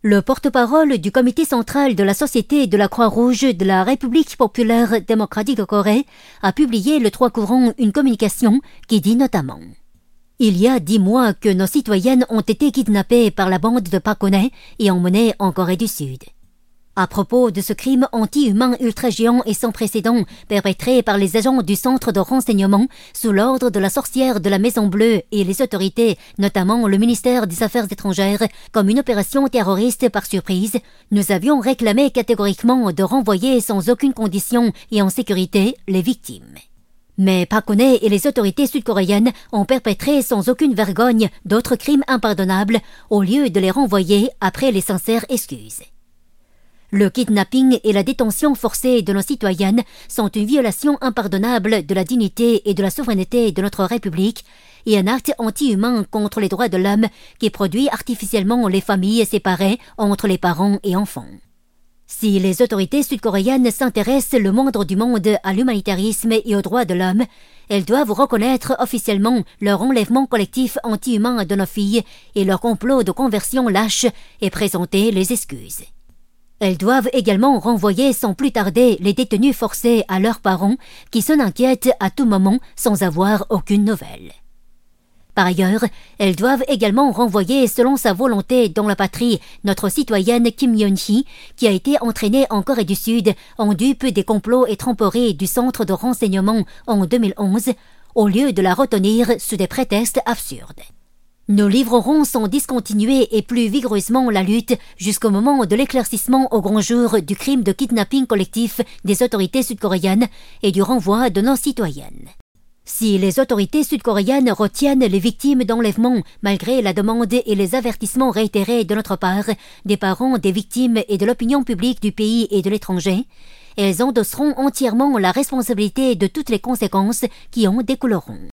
Le porte-parole du comité central de la Société de la Croix-Rouge de la République populaire démocratique de Corée a publié le 3 courant une communication qui dit notamment: Il y a 10 mois que nos citoyennes ont été kidnappées par la bande de Park Geun-hye et emmenées en Corée du Sud. À propos de ce crime anti-humain ultra-géant et sans précédent perpétré par les agents du centre de renseignement sous l'ordre de la sorcière de la Maison Bleue et les autorités, notamment le ministère des Affaires étrangères, comme une opération terroriste par surprise, nous avions réclamé catégoriquement de renvoyer sans aucune condition et en sécurité les victimes. Mais Park Geun-hye et les autorités sud-coréennes ont perpétré sans aucune vergogne d'autres crimes impardonnables au lieu de les renvoyer après les sincères excuses. Le kidnapping et la détention forcée de nos citoyennes sont une violation impardonnable de la dignité et de la souveraineté de notre République et un acte anti-humain contre les droits de l'homme qui produit artificiellement les familles séparées entre les parents et enfants. Si les autorités sud-coréennes s'intéressent le moindre du monde à l'humanitarisme et aux droits de l'homme, elles doivent reconnaître officiellement leur enlèvement collectif anti-humain de nos filles et leur complot de conversion lâche et présenter les excuses. Elles doivent également renvoyer sans plus tarder les détenus forcés à leurs parents qui s'en inquiètent à tout moment sans avoir aucune nouvelle. Par ailleurs, elles doivent également renvoyer selon sa volonté dans la patrie notre citoyenne Kim Yeon-hee qui a été entraînée en Corée du Sud en dupe des complots et tromperies du centre de renseignement en 2011 au lieu de la retenir sous des prétextes absurdes. Nous livrerons sans discontinuer et plus vigoureusement la lutte jusqu'au moment de l'éclaircissement au grand jour du crime de kidnapping collectif des autorités sud-coréennes et du renvoi de nos citoyennes. Si les autorités sud-coréennes retiennent les victimes d'enlèvement malgré la demande et les avertissements réitérés de notre part, des parents des victimes et de l'opinion publique du pays et de l'étranger, elles endosseront entièrement la responsabilité de toutes les conséquences qui en découleront.